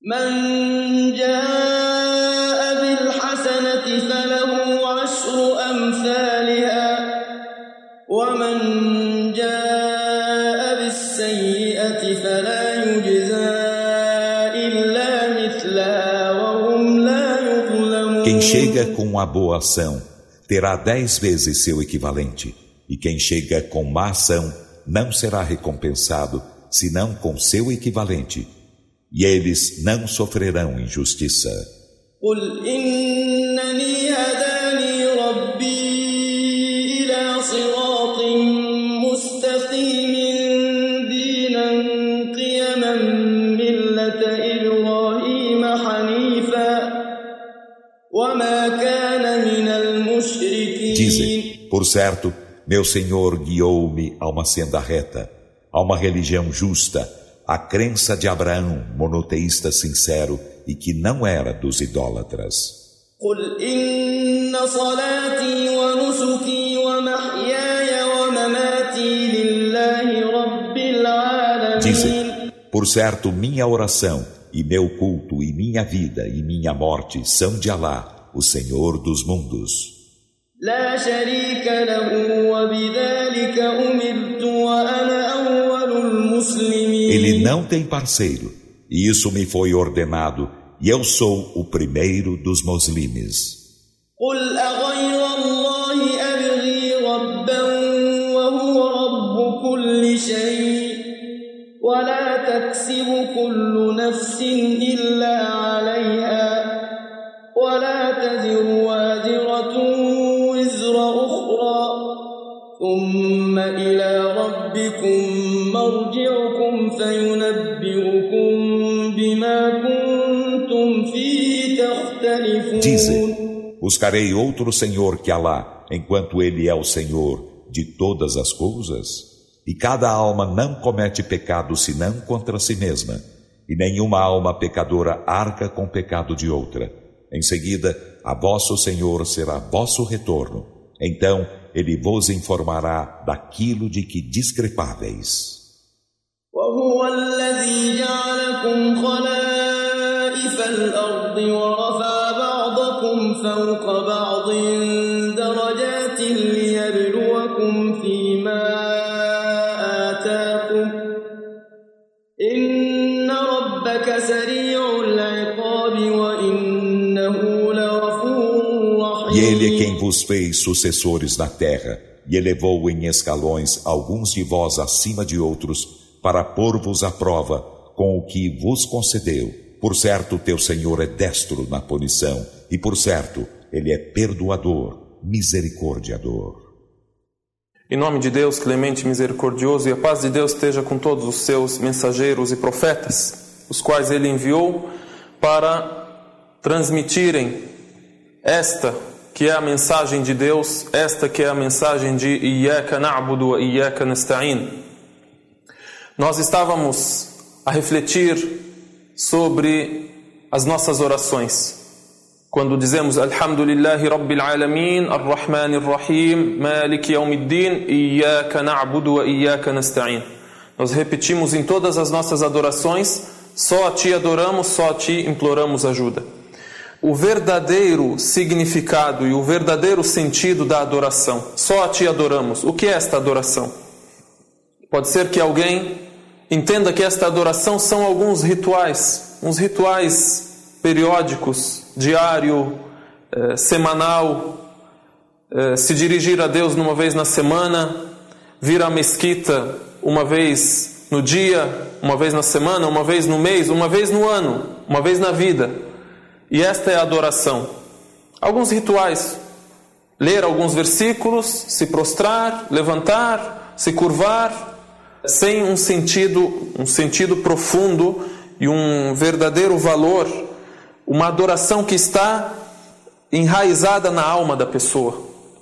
من جاء بالحسنة فله عشر أمثالها ومن جاء بالسيئة فلا يجزى إلا مثلها وهم لا يظلمون. Quem chega com a boa ação terá 10 vezes seu equivalente, e quem chega com má ação não será recompensado senão com seu equivalente, e eles não sofrerão injustiça. قل إنني هداني ربي إلى صراط مستقيم دينا قيما ملة إبراهيم حنيفا وما كان من المشركين. Dizem, por certo, meu Senhor guiou-me a uma senda reta, a uma religião justa, a crença de Abraão, monoteísta sincero e que não era dos idólatras. قل إن صلاتي ونسكي ومحياي ومماتي لله رب العالمين. Dizem, por certo, minha oração e meu culto e minha vida e minha morte são de Alá, o Senhor dos mundos. لا شريك له وبذلك أمرت وأنا أول المسلمين. Ele não tem parceiro, e isso me foi ordenado, e eu sou o primeiro dos muslimes. قل أغير الله أبغي ربا وهو رب كل شيء ولا تكسب كل نفس إلا عليها ولا تزر وازرة وزر أخرى ثم إلى ربكم مرجعكم فينبئكم بما كنتم فيه تختلفون. Dizem, buscarei outro Senhor que Alá, enquanto Ele é o Senhor de todas as coisas? E cada alma não comete pecado senão contra si mesma, e nenhuma alma pecadora arca com o pecado de outra. Em seguida, a vosso Senhor será vosso retorno. Então, Ele vos informará daquilo de que discrepáveis. وهو الذي جعلكم خلائف الأرض ورفع بعضكم فوق بعض درجات ليبلوكم فيما آتاكم إن ربك سريع العقاب وإنه لغفور رحيم. E Ele é quem vos fez sucessores na terra, e elevou em escalões alguns de vós acima de outros, para pôr-vos à prova com o que vos concedeu. Por certo, teu Senhor é destro na punição, e por certo, Ele é perdoador, misericordiador. Em nome de Deus, clemente e misericordioso, e a paz de Deus esteja com todos os seus mensageiros e profetas, os quais Ele enviou para transmitirem esta que é a mensagem de Deus, esta que é a mensagem de Iyyaka na'budu wa Iyyaka nasta'in. Nós estávamos a refletir sobre as nossas orações. Quando dizemos Alhamdulillahi Rabbil Alamin, Ar-Rahmanir Rahim, Maliki Yawmiddin, Iyyaka na'budu wa Iyyaka nasta'in. Nós repetimos em todas as nossas adorações, só a Ti adoramos, só a Ti imploramos ajuda. O verdadeiro significado e o verdadeiro sentido da adoração, só a Ti adoramos. O que é esta adoração? Pode ser que alguém entenda que esta adoração são alguns rituais, uns rituais periódicos, diário, semanal, se dirigir a Deus uma vez na semana, vir à mesquita uma vez no dia, uma vez na semana, uma vez no mês, uma vez no ano, uma vez na vida. E esta é a adoração. Alguns rituais, ler alguns versículos, se prostrar, levantar, se curvar, sem um sentido profundo e um verdadeiro valor, uma adoração que está enraizada na alma da pessoa.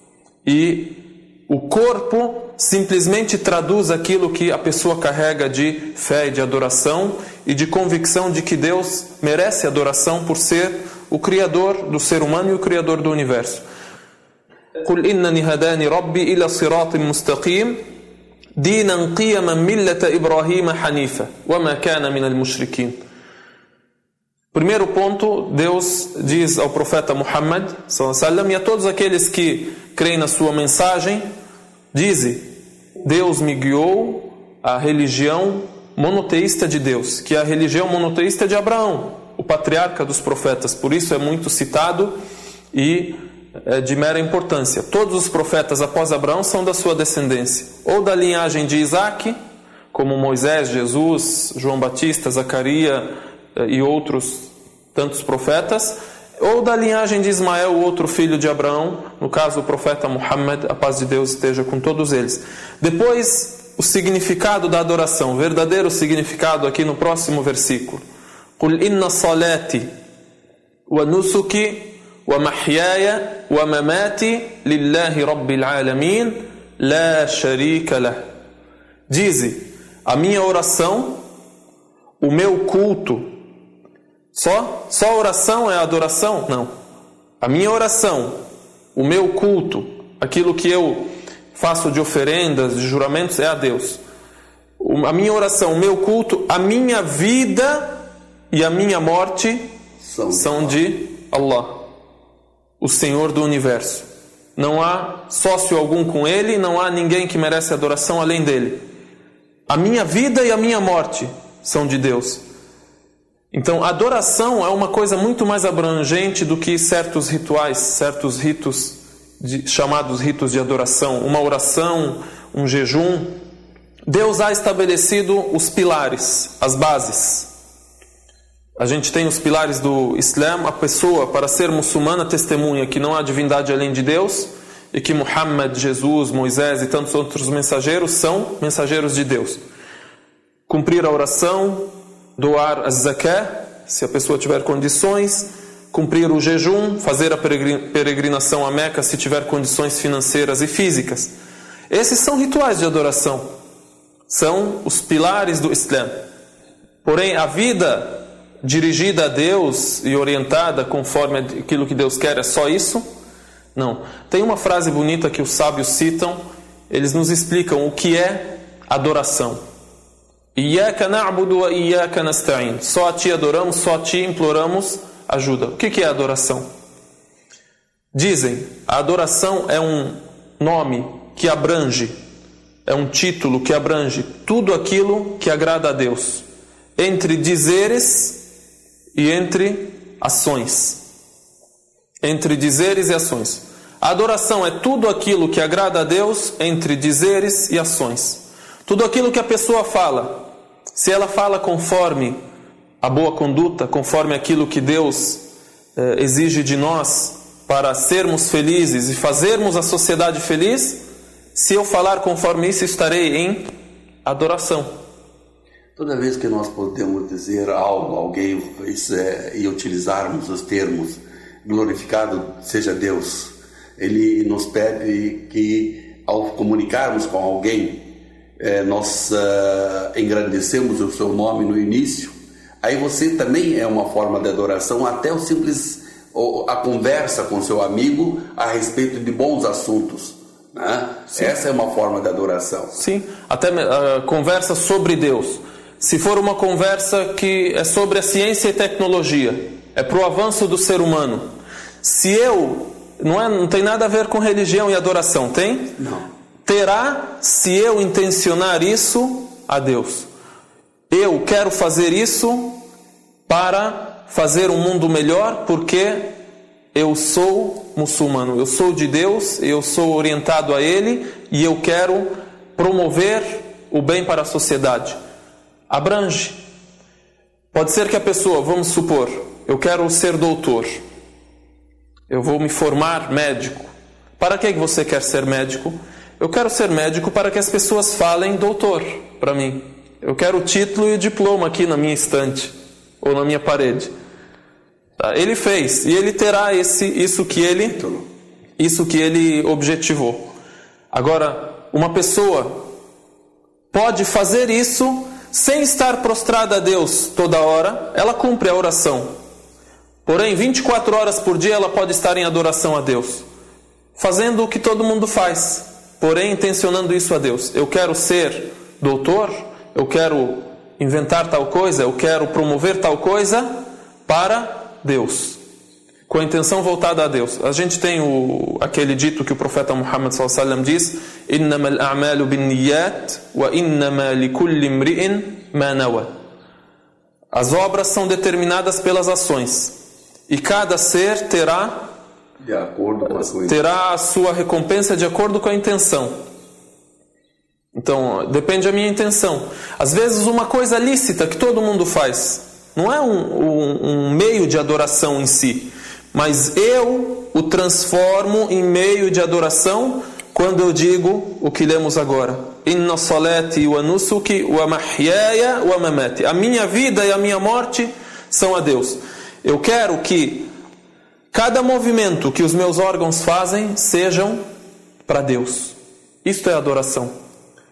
E o corpo simplesmente traduz aquilo que a pessoa carrega de fé e de adoração e de convicção de que Deus merece adoração por ser o Criador do ser humano e o Criador do universo. قُلْ إِنَّنِي هَدَانِي رَبِّي إِلَى صِرَاطٍ مُسْتَقِيمٍ دِينًا قِيَمًا مِلَّةَ إِبْرَاهِيمَ حَنِيفًا وَمَا كَانَ مِنَ الْمُشْرِكِينَ. Primeiro ponto, Deus diz ao profeta Muhammad sallallahu alaihi wasallam, e a todos aqueles que creem na sua mensagem, dize: Deus me guiou à religião monoteísta de Deus, que é a religião monoteísta de Abraão, o patriarca dos profetas. Por isso é muito citado e é de mera importância. Todos os profetas após Abraão são da sua descendência, ou da linhagem de Isaac, como Moisés, Jesus, João Batista, Zacarias e outros tantos profetas, ou da linhagem de Ismael, o outro filho de Abraão, no caso o profeta Muhammad, a paz de Deus esteja com todos eles. Depois, o significado da adoração, o verdadeiro significado aqui no próximo versículo. قُلْ إِنَّ صَلَاتِي وَنُسُكِي وَمَحْيَايَ وَمَمَاتِي لِلَّهِ رَبِّ الْعَالَمِينَ لَا شَرِيكَ لَهُ. Dize: a minha oração, o meu culto. Só a oração é a adoração? Não. A minha oração, o meu culto, aquilo que eu faço de oferendas, de juramentos, é a Deus. A minha oração, o meu culto, a minha vida e a minha morte são de Allah, o Senhor do Universo. Não há sócio algum com Ele, não há ninguém que merece adoração além dele. A minha vida e a minha morte são de Deus. Então, a adoração é uma coisa muito mais abrangente do que certos rituais, certos ritos chamados ritos de adoração, uma oração, um jejum. Deus há estabelecido os pilares, as bases. A gente tem os pilares do Islã. A pessoa, para ser muçulmana, testemunha que não há divindade além de Deus e que Muhammad, Jesus, Moisés e tantos outros mensageiros são mensageiros de Deus. Cumprir a oração, doar a zakah, se a pessoa tiver condições, cumprir o jejum, fazer a peregrinação a Meca se tiver condições financeiras e físicas. Esses são rituais de adoração, são os pilares do Islã. Porém, a vida dirigida a Deus e orientada conforme aquilo que Deus quer é só isso? Não. Tem uma frase bonita que os sábios citam, eles nos explicam o que é adoração. Iyyaka na'budu wa iyyaka nasta'in. Só a Ti adoramos, só a Ti imploramos ajuda. O que é adoração? Dizem, a adoração é um nome que abrange, é um título que abrange tudo aquilo que agrada a Deus, entre dizeres e entre ações. Entre dizeres e ações. A adoração é tudo aquilo que agrada a Deus entre dizeres e ações. Tudo aquilo que a pessoa fala, se ela fala conforme a boa conduta, conforme aquilo que Deus exige de nós para sermos felizes e fazermos a sociedade feliz, se eu falar conforme isso, estarei em adoração. Toda vez que nós podemos dizer algo, alguém, e utilizarmos os termos glorificado seja Deus, Ele nos pede que ao comunicarmos com alguém, nós engrandecemos o seu nome no início. Aí você também é uma forma de adoração, até o simples a conversa com seu amigo a respeito de bons assuntos, né? Essa é uma forma de adoração. Sim, até a conversa sobre Deus. Se for uma conversa que é sobre a ciência e tecnologia, é para o avanço do ser humano. Se eu... Não tem nada a ver com religião e adoração, tem? Não. Terá se eu intencionar isso a Deus. Eu quero fazer isso para fazer um mundo melhor, porque eu sou muçulmano, eu sou de Deus, eu sou orientado a Ele e eu quero promover o bem para a sociedade. Abrange. Pode ser que a pessoa, vamos supor, eu quero ser doutor, eu vou me formar médico. Para que você quer ser médico? Eu quero ser médico para que as pessoas falem doutor para mim. Eu quero o título e o diploma aqui na minha estante ou na minha parede. Tá? Ele fez, e ele terá isso que ele objetivou. Agora, uma pessoa pode fazer isso sem estar prostrada a Deus toda hora. Ela cumpre a oração. Porém, 24 horas por dia ela pode estar em adoração a Deus, fazendo o que todo mundo faz, porém intencionando isso a Deus. Eu quero ser doutor, eu quero inventar tal coisa, eu quero promover tal coisa, para Deus, com a intenção voltada a Deus. A gente tem aquele dito que o profeta Muhammad sallallahu alaihi wasallam diz: "Innamal a'malu binniyat wa innama likulli imri'in ma nawa." As obras são determinadas pelas ações, e cada ser terá a sua recompensa de acordo com a intenção. Então, depende da minha intenção. Às vezes uma coisa lícita que todo mundo faz, não é um meio de adoração em si, mas eu o transformo em meio de adoração quando eu digo o que lemos agora: Inna salati wa nusuki wa mahyaya wa mamati. A minha vida e a minha morte são a Deus. Eu quero que cada movimento que os meus órgãos fazem sejam para Deus. Isto é adoração.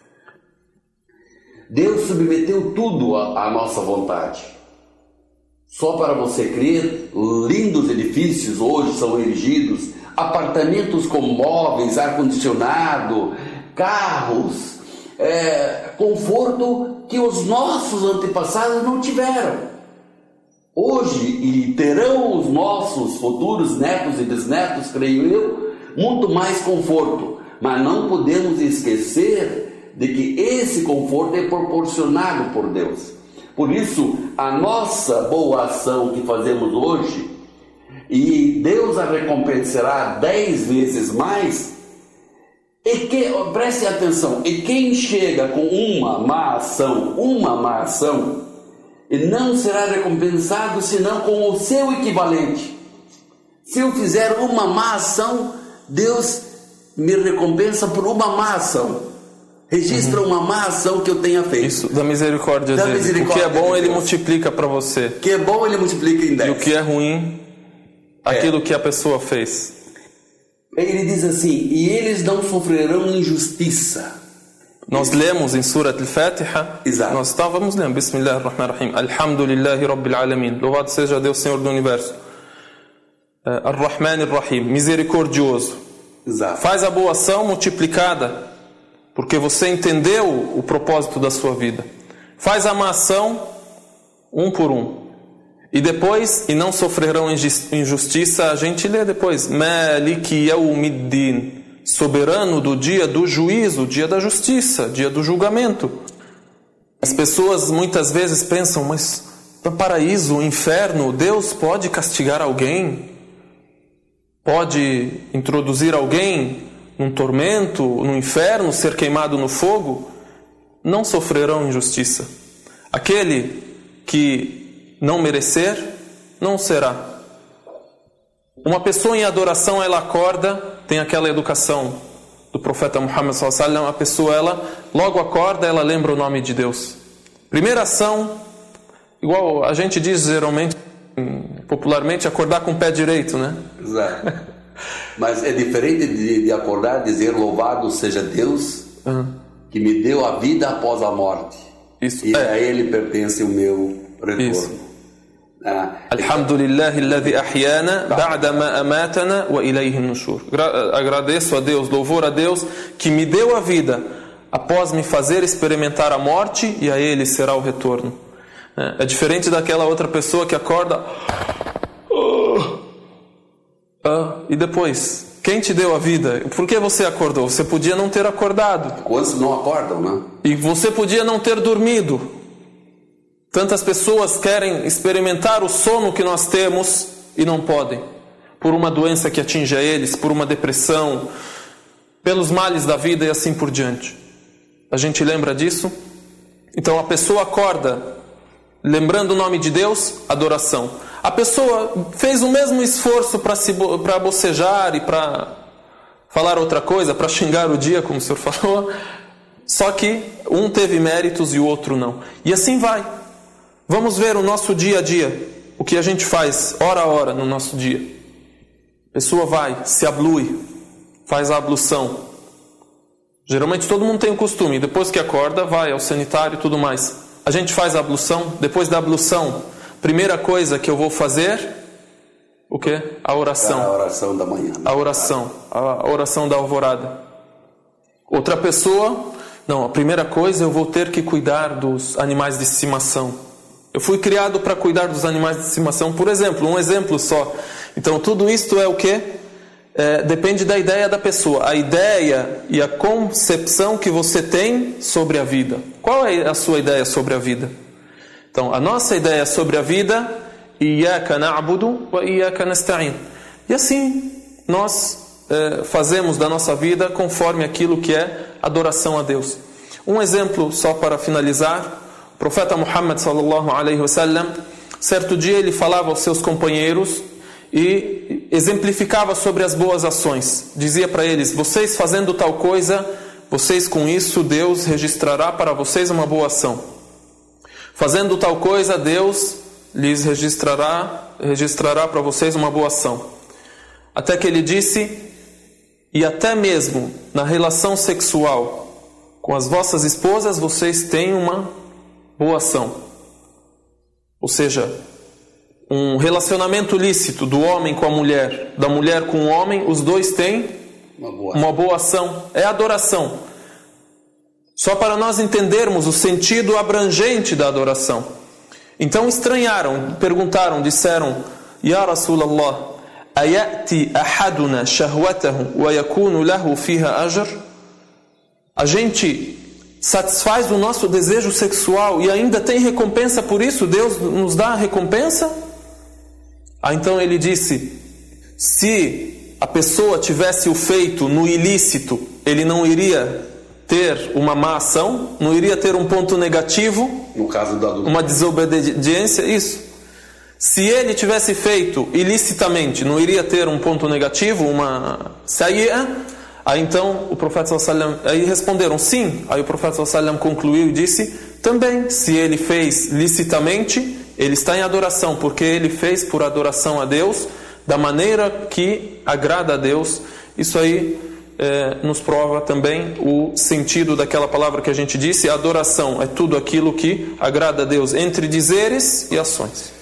Deus submeteu tudo à nossa vontade. Só para você crer, lindos edifícios hoje são erigidos, apartamentos com móveis, ar-condicionado, carros, conforto que os nossos antepassados não tiveram. Hoje, e terão os nossos futuros netos e bisnetos, creio eu, muito mais conforto. Mas não podemos esquecer de que esse conforto é proporcionado por Deus. Por isso, a nossa boa ação que fazemos hoje, e Deus a recompensará 10 vezes mais, preste atenção, e quem chega com uma má ação, não será recompensado senão com o seu equivalente. Se eu fizer uma má ação, Deus me recompensa por uma má ação. Registra uma má ação que eu tenha feito. Isso, da misericórdia dele. O que é bom, ele multiplica para você. O que é bom, ele multiplica em 10. E o que é ruim, aquilo que a pessoa fez. Ele diz assim: e eles não sofrerão injustiça. Nós lemos em Surat Al-Fatiha. Exato. Nós estávamos lendo Bismillahirrahmanirrahim. Alhamdulillahi Rabbil Alamin. Louvado seja Deus, Senhor do Universo. Ar-Rahman Ar-Rahim. Misericordioso. Exato. Faz a boa ação multiplicada, porque você entendeu o propósito da sua vida. Faz a má ação, um por um. E depois, e não sofrerão injustiça, a gente lê depois: Maliki Yawmiddin, soberano do dia do juízo, dia da justiça, dia do julgamento. As pessoas muitas vezes pensam: mas no paraíso, inferno, Deus pode castigar alguém? Pode introduzir alguém num tormento, no inferno, ser queimado no fogo? Não sofrerão injustiça. Aquele que não merecer, não será. Uma pessoa em adoração, ela acorda, tem aquela educação do profeta Muhammad sallallahu alaihi wasallam, a pessoa, ela logo acorda, ela lembra o nome de Deus. Primeira ação, igual a gente diz geralmente, popularmente, acordar com o pé direito, né? Exato. Mas é diferente de acordar e dizer: louvado seja Deus que me deu a vida após a morte. Isso, e a Ele pertence o meu retorno. Alhamdulillahi alladhi ahyana ba'da ma amatana wa ilayhi an-nushur. Agradeço a Deus, louvor a Deus que me deu a vida após me fazer experimentar a morte, e a Ele será o retorno. É diferente daquela outra pessoa que acorda e depois, quem te deu a vida? Por que você acordou? Você podia não ter acordado. Quantos não acordam, né? E você podia não ter dormido. Tantas pessoas querem experimentar o sono que nós temos e não podem, por uma doença que atinge a eles, por uma depressão, pelos males da vida e assim por diante. A gente lembra disso? Então a pessoa acorda lembrando o nome de Deus, adoração. A pessoa fez o mesmo esforço para bocejar e para falar outra coisa, para xingar o dia, como o senhor falou, só que um teve méritos e o outro não. E assim vai. Vamos ver o nosso dia a dia, o que a gente faz hora a hora no nosso dia. A pessoa vai, se ablui, faz a ablução. Geralmente todo mundo tem o costume, depois que acorda, vai ao sanitário e tudo mais. A gente faz a ablução, depois da ablução, primeira coisa que eu vou fazer, o quê? A oração. A oração da manhã. A oração da alvorada. Outra pessoa, não, a primeira coisa eu vou ter que cuidar dos animais de estimação. Eu fui criado para cuidar dos animais de estimação, por exemplo, um exemplo só. Então tudo isto é o quê? Depende da ideia da pessoa, a ideia e a concepção que você tem sobre a vida. Qual é a sua ideia sobre a vida? Então, a nossa ideia sobre a vida, Iyyaka na'budu wa Iyyaka nasta'in. E assim, nós fazemos da nossa vida conforme aquilo que é adoração a Deus. Um exemplo só para finalizar, o profeta Muhammad sallallahu alaihi wasallam, certo dia ele falava aos seus companheiros e exemplificava sobre as boas ações. Dizia para eles: vocês fazendo tal coisa, vocês com isso, Deus registrará para vocês uma boa ação. Fazendo tal coisa, Deus lhes registrará para vocês uma boa ação. Até que ele disse: e até mesmo na relação sexual com as vossas esposas, vocês têm uma boa ação. Ou seja, um relacionamento lícito do homem com a mulher, da mulher com o homem, os dois têm uma boa ação. É adoração. Só para nós entendermos o sentido abrangente da adoração. Então estranharam, perguntaram, disseram: Ya Rasulallah, ayati ahaduna shahwatahu wa yakunu lahu fiha ajr? A gente satisfaz o nosso desejo sexual e ainda tem recompensa por isso? Deus nos dá a recompensa? Então ele disse: se a pessoa tivesse o feito no ilícito, ele não iria ter uma má ação, não iria ter um ponto negativo, no caso do adulto, uma desobediência, isso. Se ele tivesse feito ilicitamente, não iria ter um ponto negativo, uma saia. Aí então o profeta sallallahu alaihi wasallam, aí responderam sim. Aí o profeta sallallahu alaihi wasallam concluiu e disse: também, se ele fez licitamente, ele está em adoração, porque ele fez por adoração a Deus, da maneira que agrada a Deus. Isso aí nos prova também o sentido daquela palavra que a gente disse: adoração é tudo aquilo que agrada a Deus, entre dizeres e ações.